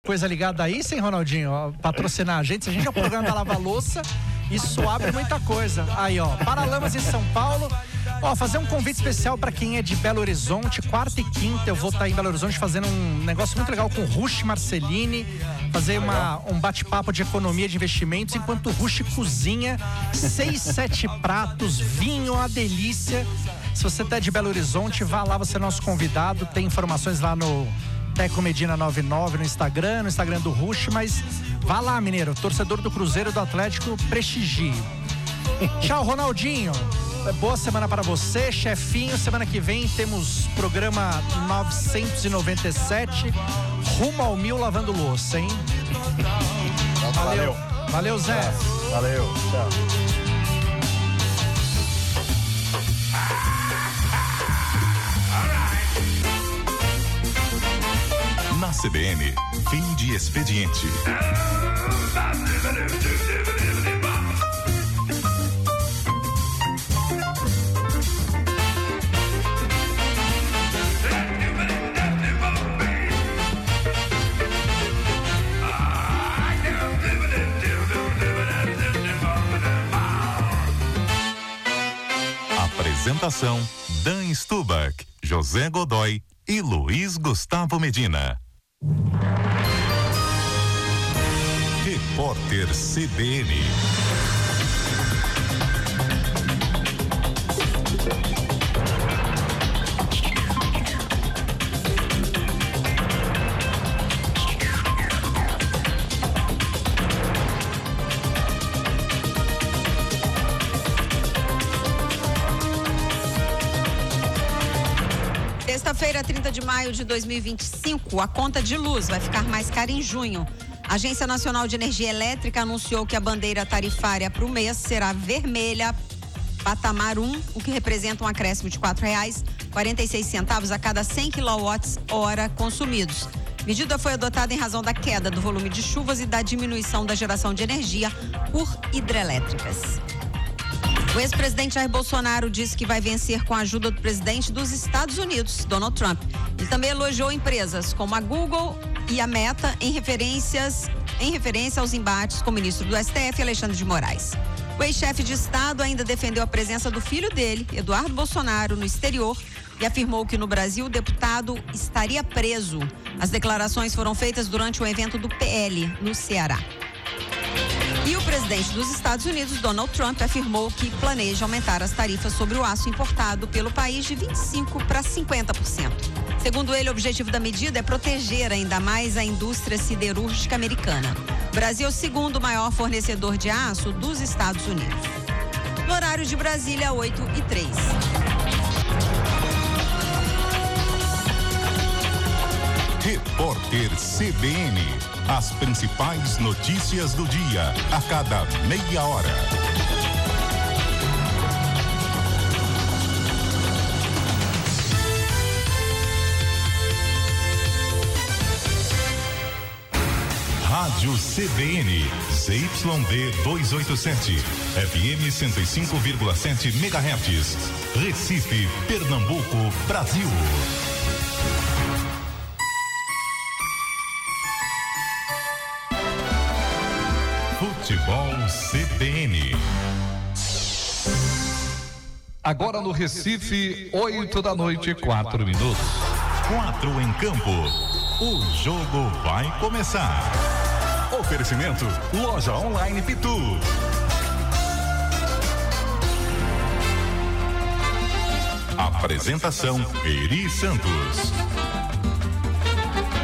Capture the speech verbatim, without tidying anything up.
Coisa ligada aí, sem Ronaldinho, ó, patrocinar a gente, se a gente é o programa da Lava Louça, isso abre muita coisa. Aí, ó, Paralamas em São Paulo. Ó, fazer um convite especial pra quem é de Belo Horizonte, quarta e quinta eu vou estar em Belo Horizonte fazendo um negócio muito legal com o Rush Marcelini, fazer uma, um bate-papo de economia de investimentos, enquanto o Rush cozinha seis, sete pratos, vinho, uma delícia. Se você tá de Belo Horizonte, vá lá, você é nosso convidado, tem informações lá no Teco Medina noventa e nove no Instagram, no Instagram do Rush, mas vá lá, mineiro, torcedor do Cruzeiro do Atlético, prestigie. Tchau, Ronaldinho. Boa semana para você, chefinho. Semana que vem temos programa novecentos e noventa e sete, rumo ao mil lavando louça, hein? Valeu. Valeu, Zé. É, valeu. Tchau. Na C B N, fim de expediente. Apresentação: Dan Stubach, José Godoy e Luiz Gustavo Medina. Repórter C B N. Sexta-feira, trinta de maio de dois mil e vinte e cinco, a conta de luz vai ficar mais cara em junho. A Agência Nacional de Energia Elétrica anunciou que a bandeira tarifária para o mês será vermelha, patamar um, o que representa um acréscimo de quatro reais e quarenta e seis centavos a cada cem quilowatts-hora consumidos. A medida foi adotada em razão da queda do volume de chuvas e da diminuição da geração de energia por hidrelétricas. O ex-presidente Jair Bolsonaro disse que vai vencer com a ajuda do presidente dos Estados Unidos, Donald Trump. Ele também elogiou empresas como a Google e a Meta em, referências, em referência aos embates com o ministro do S T F, Alexandre de Moraes. O ex-chefe de Estado ainda defendeu a presença do filho dele, Eduardo Bolsonaro, no exterior e afirmou que no Brasil o deputado estaria preso. As declarações foram feitas durante um evento do P L no Ceará. E o presidente dos Estados Unidos, Donald Trump, afirmou que planeja aumentar as tarifas sobre o aço importado pelo país de vinte e cinco por cento para cinquenta por cento. Segundo ele, o objetivo da medida é proteger ainda mais a indústria siderúrgica americana. O Brasil é o segundo maior fornecedor de aço dos Estados Unidos. No horário de Brasília, oito e três. Repórter C B N. As principais notícias do dia, a cada meia hora. Rádio C B N, Z Y D duzentos e oitenta e sete, F M cento e cinco vírgula sete megahertz, Recife, Pernambuco, Brasil. Futebol C B N. Agora no Recife, oito da noite, quatro minutos. Quatro em campo. O jogo vai começar. Oferecimento: Loja Online Pitu. Apresentação: Eri Santos.